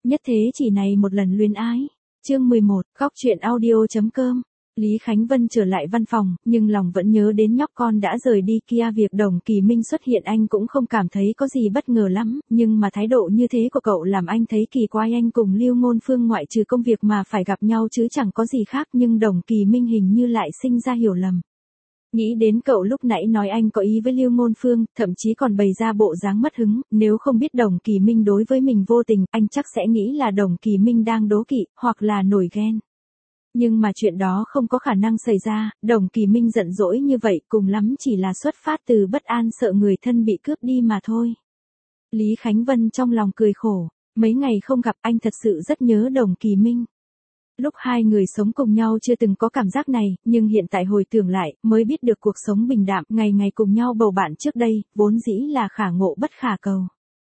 Nhất thế chỉ này một lần luyến ái. Chương 11, góc truyện audio.com. Lý Khánh Vân trở lại văn phòng, nhưng lòng vẫn nhớ đến nhóc con đã rời đi kia. Việc Đồng Kỳ Minh xuất hiện anh cũng không cảm thấy có gì bất ngờ lắm, nhưng mà thái độ như thế của cậu làm anh thấy kỳ quái. Anh cùng Lưu Ngôn Phương ngoại trừ công việc mà phải gặp nhau chứ chẳng có gì khác, nhưng Đồng Kỳ Minh hình như lại sinh ra hiểu lầm. Nghĩ đến cậu lúc nãy nói anh có ý với Lưu Ngôn Phương, thậm chí còn bày ra bộ dáng mất hứng, nếu không biết Đồng Kỳ Minh đối với mình vô tình, anh chắc sẽ nghĩ là Đồng Kỳ Minh đang đố kỵ, hoặc là nổi ghen. Nhưng mà chuyện đó không có khả năng xảy ra, Đồng Kỳ Minh giận dỗi như vậy cùng lắm chỉ là xuất phát từ bất an sợ người thân bị cướp đi mà thôi. Lý Khánh Vân trong lòng cười khổ, mấy ngày không gặp anh thật sự rất nhớ Đồng Kỳ Minh. Lúc hai người sống cùng nhau chưa từng có cảm giác này, nhưng hiện tại hồi tưởng lại, mới biết được cuộc sống bình đạm, ngày ngày cùng nhau bầu bạn trước đây, vốn dĩ là khả ngộ bất khả cầu.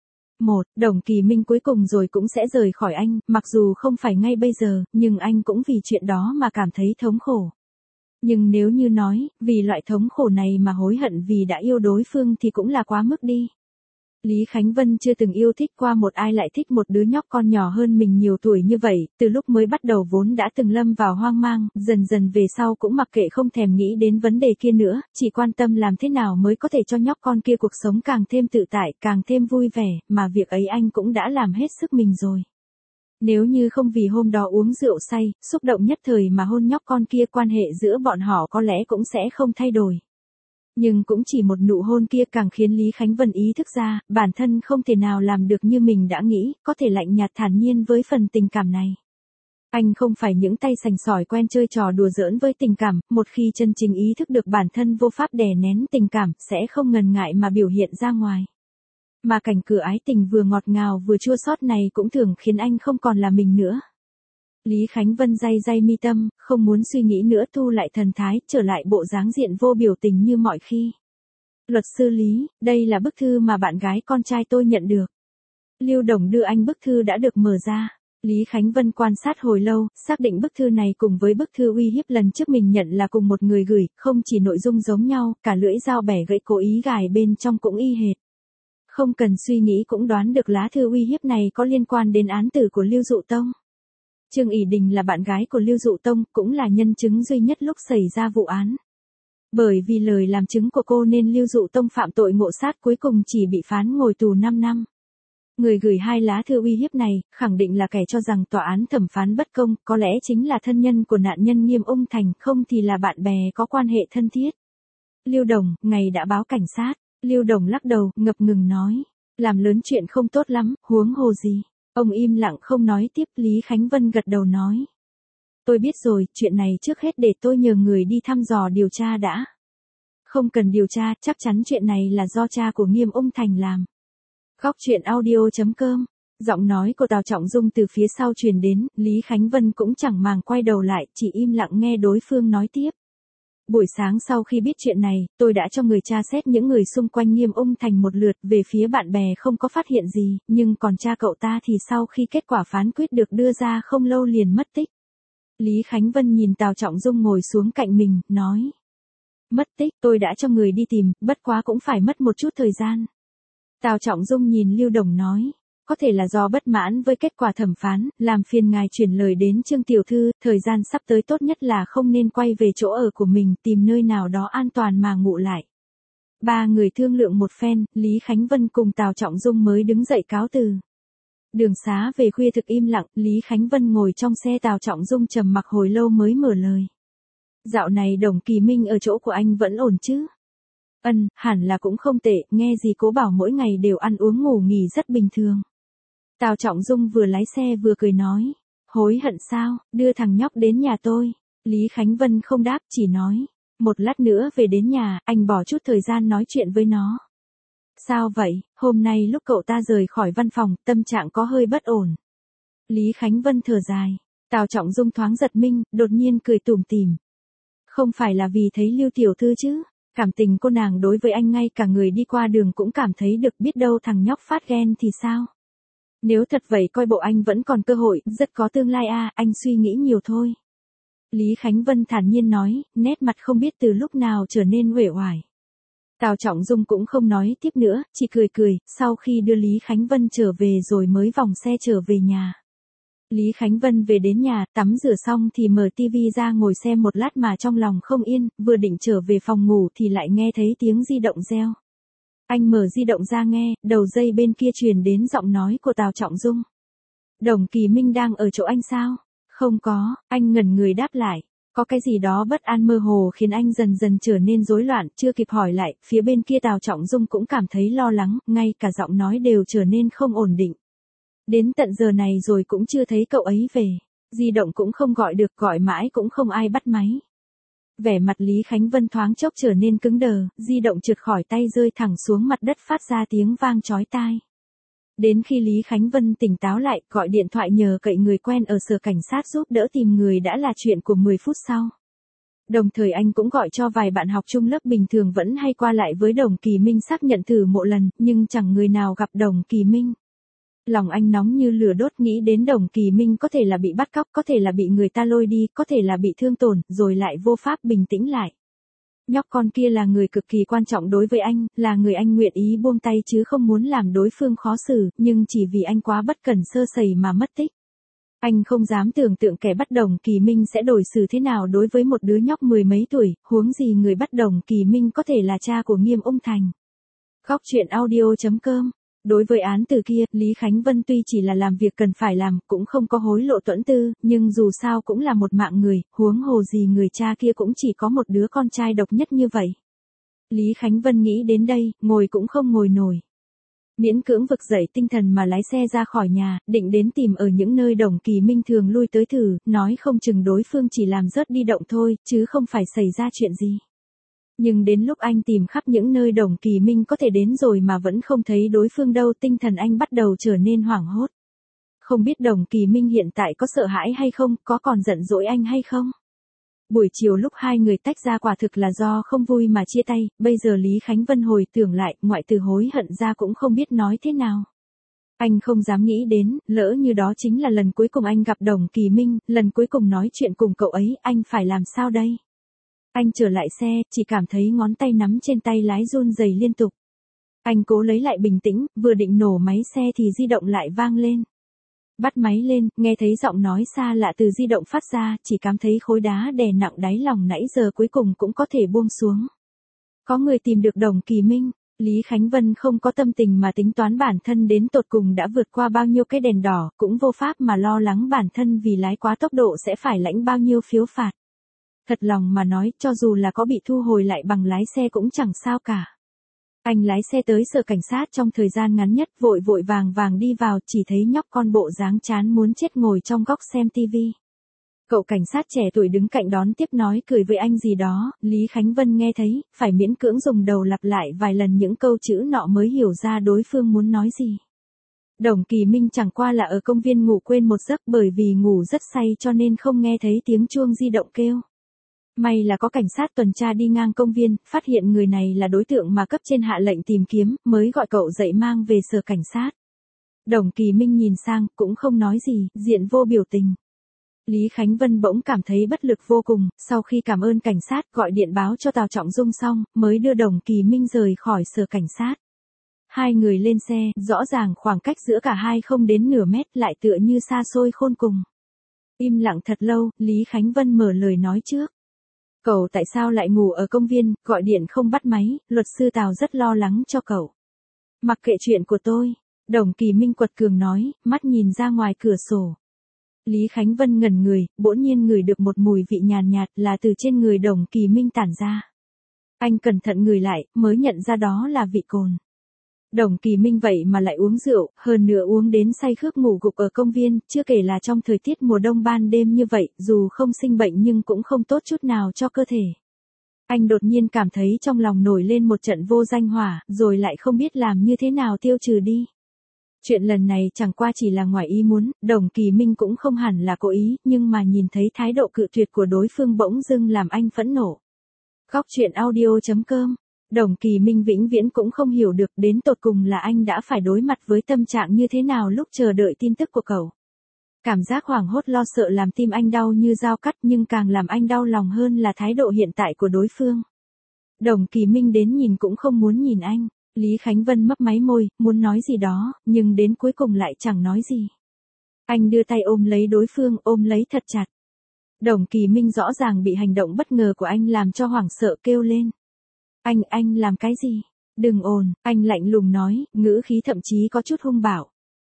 Đồng Kỳ Minh cuối cùng rồi cũng sẽ rời khỏi anh, mặc dù không phải ngay bây giờ, nhưng anh cũng vì chuyện đó mà cảm thấy thống khổ. Nhưng nếu như nói, vì loại thống khổ này mà hối hận vì đã yêu đối phương thì cũng là quá mức đi. Lý Khánh Vân chưa từng yêu thích qua một ai lại thích một đứa nhóc con nhỏ hơn mình nhiều tuổi như vậy, từ lúc mới bắt đầu vốn đã từng lâm vào hoang mang, dần dần về sau cũng mặc kệ không thèm nghĩ đến vấn đề kia nữa, chỉ quan tâm làm thế nào mới có thể cho nhóc con kia cuộc sống càng thêm tự tại, càng thêm vui vẻ, mà việc ấy anh cũng đã làm hết sức mình rồi. Nếu như không vì hôm đó uống rượu say, xúc động nhất thời mà hôn nhóc con kia, quan hệ giữa bọn họ có lẽ cũng sẽ không thay đổi. Nhưng cũng chỉ một nụ hôn kia càng khiến Lý Khánh Vân ý thức ra, bản thân không thể nào làm được như mình đã nghĩ, có thể lạnh nhạt thản nhiên với phần tình cảm này. Anh không phải những tay sành sỏi quen chơi trò đùa giỡn với tình cảm, một khi chân chính ý thức được bản thân vô pháp đè nén tình cảm, sẽ không ngần ngại mà biểu hiện ra ngoài. Mà cảnh cửa ái tình vừa ngọt ngào vừa chua xót này cũng thường khiến anh không còn là mình nữa. Lý Khánh Vân day mi tâm, không muốn suy nghĩ nữa, thu lại thần thái, trở lại bộ dáng diện vô biểu tình như mọi khi. Luật sư Lý, đây là bức thư mà bạn gái con trai tôi nhận được. Lưu Đồng đưa anh bức thư đã được mở ra. Lý Khánh Vân quan sát hồi lâu, xác định bức thư này cùng với bức thư uy hiếp lần trước mình nhận là cùng một người gửi, không chỉ nội dung giống nhau, cả lưỡi dao bẻ gãy cố ý gài bên trong cũng y hệt. Không cần suy nghĩ cũng đoán được lá thư uy hiếp này có liên quan đến án tử của Lưu Dụ Tông. Trương ỷ Đình là bạn gái của Lưu Dụ Tông, cũng là nhân chứng duy nhất lúc xảy ra vụ án. Bởi vì lời làm chứng của cô nên Lưu Dụ Tông phạm tội ngộ sát, cuối cùng chỉ bị phán ngồi tù 5 năm. Người gửi hai lá thư uy hiếp này, khẳng định là kẻ cho rằng tòa án thẩm phán bất công, có lẽ chính là thân nhân của nạn nhân Nghiêm Ung Thành, không thì là bạn bè có quan hệ thân thiết. Lưu Đồng, ngày đã báo cảnh sát. Lưu Đồng lắc đầu, ngập ngừng nói. Làm lớn chuyện không tốt lắm, huống hồ gì. Ông im lặng không nói tiếp. Lý Khánh Vân gật đầu nói. Tôi biết rồi, chuyện này trước hết để tôi nhờ người đi thăm dò điều tra đã. Không cần điều tra, chắc chắn chuyện này là do cha của Nghiêm Ung Thành làm. Góc truyện audio.com. Giọng nói của Tào Trọng Dung từ phía sau truyền đến, Lý Khánh Vân cũng chẳng màng quay đầu lại, chỉ im lặng nghe đối phương nói tiếp. Buổi sáng sau khi biết chuyện này, tôi đã cho người tra xét những người xung quanh Nghiêm Ung Thành một lượt, về phía bạn bè không có phát hiện gì, nhưng còn cha cậu ta thì sau khi kết quả phán quyết được đưa ra không lâu liền mất tích. Lý Khánh Vân nhìn Tào Trọng Dung ngồi xuống cạnh mình, nói. Mất tích, tôi đã cho người đi tìm, bất quá cũng phải mất một chút thời gian. Tào Trọng Dung nhìn Lưu Đồng nói. Có thể là do bất mãn với kết quả thẩm phán, làm phiền ngài chuyển lời đến Trương tiểu thư, thời gian sắp tới tốt nhất là không nên quay về chỗ ở của mình, tìm nơi nào đó an toàn mà ngủ lại. Ba người thương lượng một phen, Lý Khánh Vân cùng Tào Trọng Dung mới đứng dậy cáo từ. Đường xá về khuya thực im lặng, Lý Khánh Vân ngồi trong xe, Tào Trọng Dung trầm mặc hồi lâu mới mở lời. Dạo này Đồng Kỳ Minh ở chỗ của anh vẫn ổn chứ? Hẳn là cũng không tệ, nghe gì cố bảo mỗi ngày đều ăn uống ngủ nghỉ rất bình thường. Tào Trọng Dung vừa lái xe vừa cười nói. Hối hận sao, đưa thằng nhóc đến nhà tôi. Lý Khánh Vân không đáp, chỉ nói. Một lát nữa về đến nhà, anh bỏ chút thời gian nói chuyện với nó. Sao vậy, hôm nay lúc cậu ta rời khỏi văn phòng, tâm trạng có hơi bất ổn. Lý Khánh Vân thở dài. Tào Trọng Dung thoáng giật mình, đột nhiên cười tủm tỉm. Không phải là vì thấy Lưu tiểu thư chứ? Cảm tình cô nàng đối với anh ngay cả người đi qua đường cũng cảm thấy được, biết đâu thằng nhóc phát ghen thì sao? Nếu thật vậy coi bộ anh vẫn còn cơ hội, rất có tương lai anh suy nghĩ nhiều thôi. Lý Khánh Vân thản nhiên nói, nét mặt không biết từ lúc nào trở nên uể oải. Tào Trọng Dung cũng không nói tiếp nữa, chỉ cười cười, sau khi đưa Lý Khánh Vân trở về rồi mới vòng xe trở về nhà. Lý Khánh Vân về đến nhà, tắm rửa xong thì mở tivi ra ngồi xem một lát mà trong lòng không yên, vừa định trở về phòng ngủ thì lại nghe thấy tiếng di động reo. Anh mở di động ra nghe, đầu dây bên kia truyền đến giọng nói của Tào Trọng Dung. Đồng Kỳ Minh đang ở chỗ anh sao? Không có, anh ngẩn người đáp lại. Có cái gì đó bất an mơ hồ khiến anh dần dần trở nên rối loạn, chưa kịp hỏi lại, phía bên kia Tào Trọng Dung cũng cảm thấy lo lắng, ngay cả giọng nói đều trở nên không ổn định. Đến tận giờ này rồi cũng chưa thấy cậu ấy về. Di động cũng không gọi được, gọi mãi cũng không ai bắt máy. Vẻ mặt Lý Khánh Vân thoáng chốc trở nên cứng đờ, di động trượt khỏi tay rơi thẳng xuống mặt đất phát ra tiếng vang chói tai. Đến khi Lý Khánh Vân tỉnh táo lại, gọi điện thoại nhờ cậy người quen ở sở cảnh sát giúp đỡ tìm người đã là chuyện của 10 phút sau. Đồng thời anh cũng gọi cho vài bạn học chung lớp bình thường vẫn hay qua lại với Đồng Kỳ Minh xác nhận thử một lần, nhưng chẳng người nào gặp Đồng Kỳ Minh. Lòng anh nóng như lửa đốt nghĩ đến Đồng Kỳ Minh có thể là bị bắt cóc, có thể là bị người ta lôi đi, có thể là bị thương tổn, rồi lại vô pháp bình tĩnh lại. Nhóc con kia là người cực kỳ quan trọng đối với anh, là người anh nguyện ý buông tay chứ không muốn làm đối phương khó xử, nhưng chỉ vì anh quá bất cẩn sơ sẩy mà mất tích. Anh không dám tưởng tượng kẻ bắt Đồng Kỳ Minh sẽ đối xử thế nào đối với một đứa nhóc mười mấy tuổi, huống gì người bắt Đồng Kỳ Minh có thể là cha của Nghiêm Ung Thành. Góc truyện audio.com. Đối với án từ kia, Lý Khánh Vân tuy chỉ là làm việc cần phải làm, cũng không có hối lộ tuẫn tư, nhưng dù sao cũng là một mạng người, huống hồ gì người cha kia cũng chỉ có một đứa con trai độc nhất như vậy. Lý Khánh Vân nghĩ đến đây, ngồi cũng không ngồi nổi. Miễn cưỡng vực dậy tinh thần mà lái xe ra khỏi nhà, định đến tìm ở những nơi Đồng Kỳ Minh thường lui tới thử, nói không chừng đối phương chỉ làm rớt đi động thôi, chứ không phải xảy ra chuyện gì. Nhưng đến lúc anh tìm khắp những nơi Đồng Kỳ Minh có thể đến rồi mà vẫn không thấy đối phương đâu, tinh thần anh bắt đầu trở nên hoảng hốt. Không biết Đồng Kỳ Minh hiện tại có sợ hãi hay không, có còn giận dỗi anh hay không? Buổi chiều lúc hai người tách ra quả thực là do không vui mà chia tay, bây giờ Lý Khánh Vân hồi tưởng lại, ngoại trừ hối hận ra cũng không biết nói thế nào. Anh không dám nghĩ đến, lỡ như đó chính là lần cuối cùng anh gặp Đồng Kỳ Minh, lần cuối cùng nói chuyện cùng cậu ấy, anh phải làm sao đây? Anh trở lại xe, chỉ cảm thấy ngón tay nắm trên tay lái run rẩy liên tục. Anh cố lấy lại bình tĩnh, vừa định nổ máy xe thì di động lại vang lên. Bắt máy lên, nghe thấy giọng nói xa lạ từ di động phát ra, chỉ cảm thấy khối đá đè nặng đáy lòng nãy giờ cuối cùng cũng có thể buông xuống. Có người tìm được Đồng Kỳ Minh, Lý Khánh Vân không có tâm tình mà tính toán bản thân đến tột cùng đã vượt qua bao nhiêu cái đèn đỏ, cũng vô pháp mà lo lắng bản thân vì lái quá tốc độ sẽ phải lãnh bao nhiêu phiếu phạt. Thật lòng mà nói, cho dù là có bị thu hồi lại bằng lái xe cũng chẳng sao cả. Anh lái xe tới sở cảnh sát trong thời gian ngắn nhất, vội vội vàng vàng đi vào, chỉ thấy nhóc con bộ dáng chán muốn chết ngồi trong góc xem tivi. Cậu cảnh sát trẻ tuổi đứng cạnh đón tiếp nói cười với anh gì đó, Lý Khánh Vân nghe thấy, phải miễn cưỡng dùng đầu lặp lại vài lần những câu chữ nọ mới hiểu ra đối phương muốn nói gì. Đồng Kỳ Minh chẳng qua là ở công viên ngủ quên một giấc, bởi vì ngủ rất say cho nên không nghe thấy tiếng chuông di động kêu. May là có cảnh sát tuần tra đi ngang công viên, phát hiện người này là đối tượng mà cấp trên hạ lệnh tìm kiếm, mới gọi cậu dậy mang về sở cảnh sát. Đồng Kỳ Minh nhìn sang, cũng không nói gì, diện vô biểu tình. Lý Khánh Vân bỗng cảm thấy bất lực vô cùng, sau khi cảm ơn cảnh sát gọi điện báo cho Tào Trọng Dung xong, mới đưa Đồng Kỳ Minh rời khỏi sở cảnh sát. Hai người lên xe, rõ ràng khoảng cách giữa cả hai không đến nửa mét, lại tựa như xa xôi khôn cùng. Im lặng thật lâu, Lý Khánh Vân mở lời nói trước. Cậu tại sao lại ngủ ở công viên, gọi điện không bắt máy, luật sư Tào rất lo lắng cho cậu. Mặc kệ chuyện của tôi, Đồng Kỳ Minh quật cường nói, mắt nhìn ra ngoài cửa sổ. Lý Khánh Vân ngẩn người, bỗng nhiên ngửi được một mùi vị nhàn nhạt là từ trên người Đồng Kỳ Minh tản ra. Anh cẩn thận ngửi lại, mới nhận ra đó là vị cồn. Đồng Kỳ Minh vậy mà lại uống rượu, hơn nữa uống đến say khướt ngủ gục ở công viên, chưa kể là trong thời tiết mùa đông ban đêm như vậy, dù không sinh bệnh nhưng cũng không tốt chút nào cho cơ thể. Anh đột nhiên cảm thấy trong lòng nổi lên một trận vô danh hỏa, rồi lại không biết làm như thế nào tiêu trừ đi. Chuyện lần này chẳng qua chỉ là ngoài ý muốn, Đồng Kỳ Minh cũng không hẳn là cố ý, nhưng mà nhìn thấy thái độ cự tuyệt của đối phương bỗng dưng làm anh phẫn nộ. Góc truyện audio.com. Đồng Kỳ Minh vĩnh viễn cũng không hiểu được đến tột cùng là anh đã phải đối mặt với tâm trạng như thế nào lúc chờ đợi tin tức của cậu. Cảm giác hoảng hốt lo sợ làm tim anh đau như dao cắt, nhưng càng làm anh đau lòng hơn là thái độ hiện tại của đối phương. Đồng Kỳ Minh đến nhìn cũng không muốn nhìn anh. Lý Khánh Vân mấp máy môi, muốn nói gì đó, nhưng đến cuối cùng lại chẳng nói gì. Anh đưa tay ôm lấy đối phương, ôm lấy thật chặt. Đồng Kỳ Minh rõ ràng bị hành động bất ngờ của anh làm cho hoảng sợ kêu lên. Anh làm cái gì? Đừng ồn, anh lạnh lùng nói, ngữ khí thậm chí có chút hung bạo.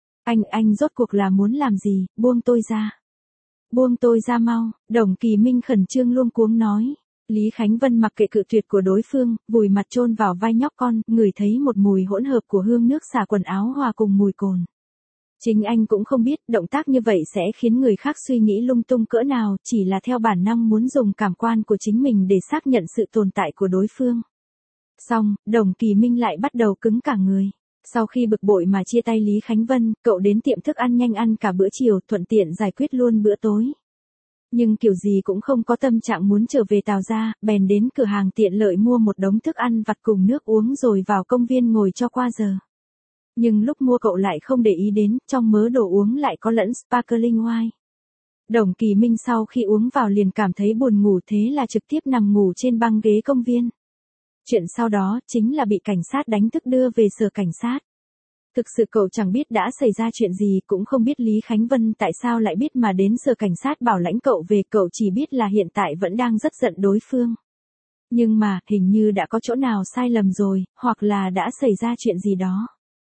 Anh rốt cuộc là muốn làm gì, buông tôi ra. Buông tôi ra mau, Đồng Kỳ Minh khẩn trương luống cuống nói. Lý Khánh Vân mặc kệ cự tuyệt của đối phương, vùi mặt chôn vào vai nhóc con, ngửi thấy một mùi hỗn hợp của hương nước xả quần áo hòa cùng mùi cồn. Chính anh cũng không biết động tác như vậy sẽ khiến người khác suy nghĩ lung tung cỡ nào, chỉ là theo bản năng muốn dùng cảm quan của chính mình để xác nhận sự tồn tại của đối phương. Xong, Đồng Kỳ Minh lại bắt đầu cứng cả người. Sau khi bực bội mà chia tay Lý Khánh Vân, cậu đến tiệm thức ăn nhanh ăn cả bữa chiều, thuận tiện giải quyết luôn bữa tối. Nhưng kiểu gì cũng không có tâm trạng muốn trở về Tào gia, bèn đến cửa hàng tiện lợi mua một đống thức ăn vặt cùng nước uống rồi vào công viên ngồi cho qua giờ. Nhưng lúc mua cậu lại không để ý đến, trong mớ đồ uống lại có lẫn sparkling wine. Đồng Kỳ Minh sau khi uống vào liền cảm thấy buồn ngủ, thế là trực tiếp nằm ngủ trên băng ghế công viên. Chuyện sau đó chính là bị cảnh sát đánh thức đưa về sở cảnh sát. Thực sự cậu chẳng biết đã xảy ra chuyện gì, cũng không biết Lý Khánh Vân tại sao lại biết mà đến sở cảnh sát bảo lãnh cậu về, cậu chỉ biết là hiện tại vẫn đang rất giận đối phương. Nhưng mà, hình như đã có chỗ nào sai lầm rồi, hoặc là đã xảy ra chuyện gì đó.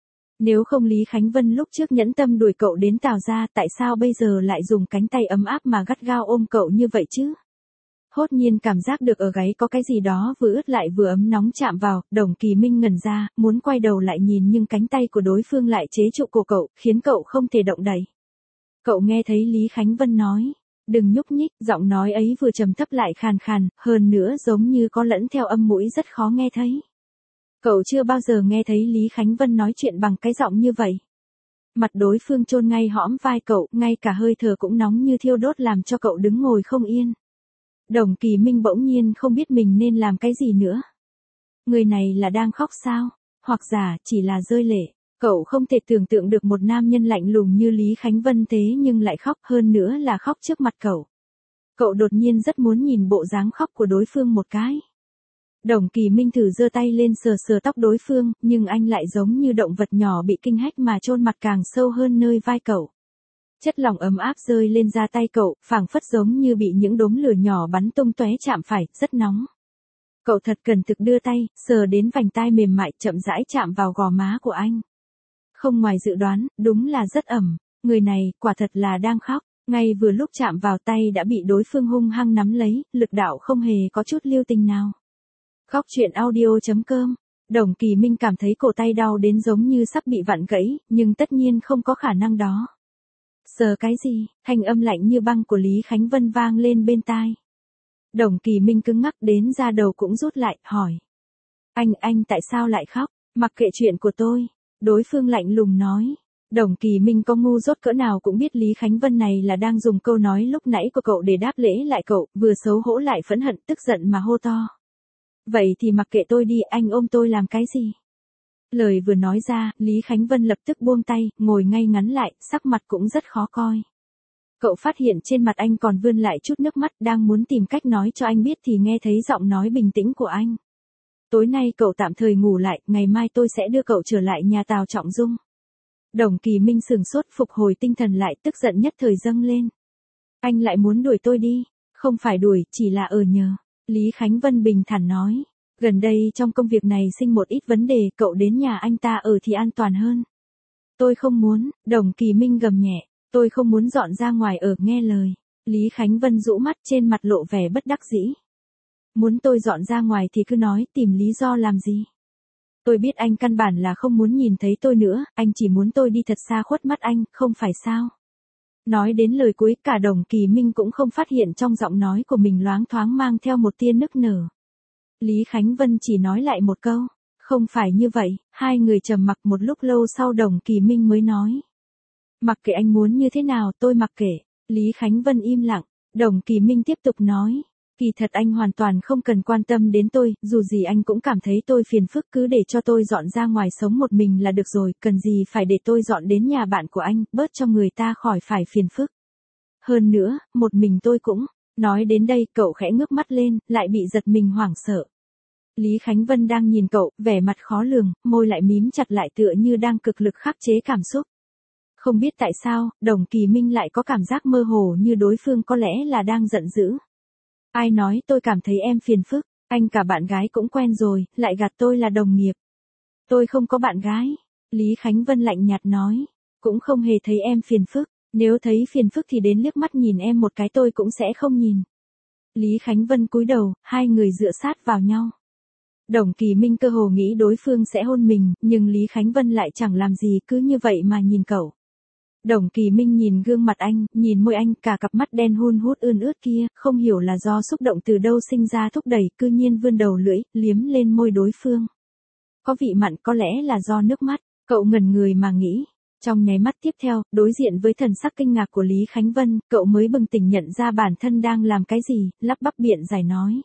Nếu không Lý Khánh Vân lúc trước nhẫn tâm đuổi cậu đến Tào gia, tại sao bây giờ lại dùng cánh tay ấm áp mà gắt gao ôm cậu như vậy chứ? Hốt nhiên cảm giác được ở gáy có cái gì đó vừa ướt lại vừa ấm nóng chạm vào, Đồng Kỳ Minh ngẩn ra, muốn quay đầu lại nhìn nhưng cánh tay của đối phương lại chế trụ cổ cậu, khiến cậu không thể động đậy. Cậu nghe thấy Lý Khánh Vân nói, đừng nhúc nhích, giọng nói ấy vừa trầm thấp lại khàn khàn, hơn nữa giống như có lẫn theo âm mũi rất khó nghe thấy. Cậu chưa bao giờ nghe thấy Lý Khánh Vân nói chuyện bằng cái giọng như vậy. Mặt đối phương chôn ngay hõm vai cậu, ngay cả hơi thở cũng nóng như thiêu đốt làm cho cậu đứng ngồi không yên. Đồng Kỳ Minh bỗng nhiên không biết mình nên làm cái gì nữa. Người này là đang khóc sao? Hoặc giả chỉ là rơi lệ. Cậu không thể tưởng tượng được một nam nhân lạnh lùng như Lý Khánh Vân thế nhưng lại khóc, hơn nữa là khóc trước mặt cậu. Cậu đột nhiên rất muốn nhìn bộ dáng khóc của đối phương một cái. Đồng Kỳ Minh thử giơ tay lên sờ sờ tóc đối phương, nhưng anh lại giống như động vật nhỏ bị kinh hách mà chôn mặt càng sâu hơn nơi vai cậu. Chất lỏng ấm áp rơi lên da tay cậu, phảng phất giống như bị những đốm lửa nhỏ bắn tung tóe chạm phải, rất nóng. Cậu thật cẩn thận đưa tay, sờ đến vành tai mềm mại, chậm rãi chạm vào gò má của anh. Không ngoài dự đoán, đúng là rất ẩm. Người này, quả thật là đang khóc. Ngay vừa lúc chạm vào tay đã bị đối phương hung hăng nắm lấy, lực đạo không hề có chút lưu tình nào. Khóc chuyện audio.com. Đồng Kỳ Minh cảm thấy cổ tay đau đến giống như sắp bị vặn gãy, nhưng tất nhiên không có khả năng đó. Sờ cái gì? Thanh âm lạnh như băng của Lý Khánh Vân vang lên bên tai. Đồng Kỳ Minh cứng ngắc đến da đầu cũng rút lại, hỏi. Anh tại sao lại khóc? Mặc kệ chuyện của tôi. Đối phương lạnh lùng nói. Đồng Kỳ Minh có ngu dốt cỡ nào cũng biết Lý Khánh Vân này là đang dùng câu nói lúc nãy của cậu để đáp lễ lại cậu, vừa xấu hổ lại phẫn hận, tức giận mà hô to. Vậy thì mặc kệ tôi đi, anh ôm tôi làm cái gì? Lời vừa nói ra, Lý Khánh Vân lập tức buông tay, ngồi ngay ngắn lại, sắc mặt cũng rất khó coi. Cậu phát hiện trên mặt anh còn vươn lại chút nước mắt, đang muốn tìm cách nói cho anh biết thì nghe thấy giọng nói bình tĩnh của anh. Tối nay cậu tạm thời ngủ lại, ngày mai tôi sẽ đưa cậu trở lại nhà Tào Trọng Dung. Đồng Kỳ Minh sừng sốt, phục hồi tinh thần lại, tức giận nhất thời dâng lên. Anh lại muốn đuổi tôi đi? Không phải đuổi, chỉ là ở nhờ. Lý Khánh Vân bình thản nói. Gần đây trong công việc này sinh một ít vấn đề, cậu đến nhà anh ta ở thì an toàn hơn. Tôi không muốn, Đồng Kỳ Minh gầm nhẹ. Tôi không muốn dọn ra ngoài ở, nghe lời. Lý Khánh Vân rũ mắt, trên mặt lộ vẻ bất đắc dĩ. Muốn tôi dọn ra ngoài thì cứ nói, tìm lý do làm gì? Tôi biết anh căn bản là không muốn nhìn thấy tôi nữa, anh chỉ muốn tôi đi thật xa khuất mắt anh, không phải sao? Nói đến lời cuối, cả Đồng Kỳ Minh cũng không phát hiện trong giọng nói của mình loáng thoáng mang theo một tia nức nở. Lý Khánh Vân chỉ nói lại một câu, không phải như vậy. Hai người trầm mặc một lúc lâu sau Đồng Kỳ Minh mới nói. Mặc kệ anh muốn như thế nào tôi mặc kệ. Lý Khánh Vân im lặng, Đồng Kỳ Minh tiếp tục nói. Kỳ thật anh hoàn toàn không cần quan tâm đến tôi, dù gì anh cũng cảm thấy tôi phiền phức, cứ để cho tôi dọn ra ngoài sống một mình là được rồi, cần gì phải để tôi dọn đến nhà bạn của anh, bớt cho người ta khỏi phải phiền phức. Hơn nữa, một mình tôi cũng. Nói đến đây cậu khẽ ngước mắt lên, lại bị giật mình hoảng sợ. Lý Khánh Vân đang nhìn cậu, vẻ mặt khó lường, môi lại mím chặt lại tựa như đang cực lực khắc chế cảm xúc. Không biết tại sao, Đồng Kỳ Minh lại có cảm giác mơ hồ như đối phương có lẽ là đang giận dữ. Ai nói tôi cảm thấy em phiền phức, anh cả bạn gái cũng quen rồi, lại gạt tôi là đồng nghiệp. Tôi không có bạn gái. Lý Khánh Vân lạnh nhạt nói. Cũng không hề thấy em phiền phức, nếu thấy phiền phức thì đến liếc mắt nhìn em một cái tôi cũng sẽ không nhìn. Lý Khánh Vân cúi đầu, hai người dựa sát vào nhau. Đồng Kỳ Minh cơ hồ nghĩ đối phương sẽ hôn mình, nhưng Lý Khánh Vân lại chẳng làm gì, cứ như vậy mà nhìn cậu. Đồng Kỳ Minh nhìn gương mặt anh, nhìn môi anh, cả cặp mắt đen hun hút ươn ướt kia, không hiểu là do xúc động từ đâu sinh ra thúc đẩy, cư nhiên vươn đầu lưỡi, liếm lên môi đối phương. Có vị mặn, có lẽ là do nước mắt, cậu ngẩn người mà nghĩ. Trong nháy mắt tiếp theo, đối diện với thần sắc kinh ngạc của Lý Khánh Vân, cậu mới bừng tỉnh nhận ra bản thân đang làm cái gì, lắp bắp biện giải nói.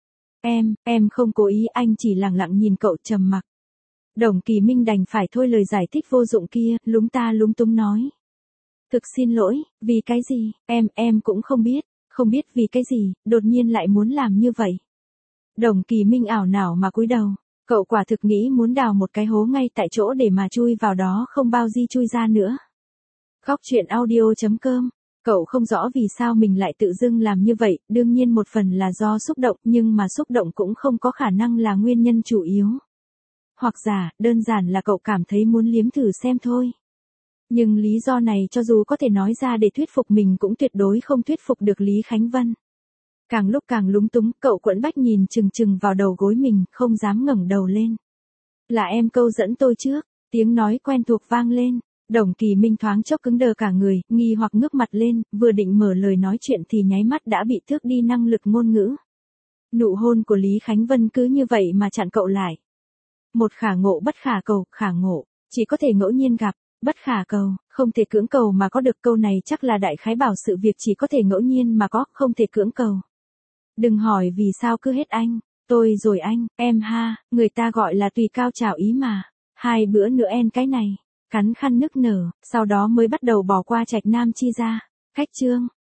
Em không cố ý, anh chỉ lặng lặng nhìn cậu trầm mặc. Đồng Kỳ Minh đành phải thôi lời giải thích vô dụng kia, lúng ta lúng túng nói. Thực xin lỗi, vì cái gì, em cũng không biết vì cái gì, đột nhiên lại muốn làm như vậy. Đồng Kỳ Minh ảo não mà cúi đầu, cậu quả thực nghĩ muốn đào một cái hố ngay tại chỗ để mà chui vào đó không bao di chui ra nữa. Khóc chuyện audio.com. Cậu không rõ vì sao mình lại tự dưng làm như vậy, đương nhiên một phần là do xúc động, nhưng mà xúc động cũng không có khả năng là nguyên nhân chủ yếu. Hoặc giả, đơn giản là cậu cảm thấy muốn liếm thử xem thôi. Nhưng lý do này cho dù có thể nói ra để thuyết phục mình cũng tuyệt đối không thuyết phục được Lý Khánh Vân. Càng lúc càng lúng túng, cậu quẫn bách nhìn chừng chừng vào đầu gối mình, không dám ngẩng đầu lên. Là em câu dẫn tôi trước, tiếng nói quen thuộc vang lên. Đồng Kỳ Minh thoáng chốc cứng đờ cả người, nghi hoặc ngước mặt lên, vừa định mở lời nói chuyện thì nháy mắt đã bị tước đi năng lực ngôn ngữ. Nụ hôn của Lý Khánh Vân cứ như vậy mà chặn cậu lại. Một khả ngộ bất khả cầu, khả ngộ, chỉ có thể ngẫu nhiên gặp, bất khả cầu, không thể cưỡng cầu mà có được, câu này chắc là đại khái bảo sự việc chỉ có thể ngẫu nhiên mà có, không thể cưỡng cầu. Đừng hỏi vì sao cứ hết anh, tôi rồi anh, em ha, người ta gọi là tùy cao trào ý mà. 2 bữa nữa en cái này. Cắn khăn nức nở, sau đó mới bắt đầu bỏ qua Trạch Nam Chi ra. Khách chương.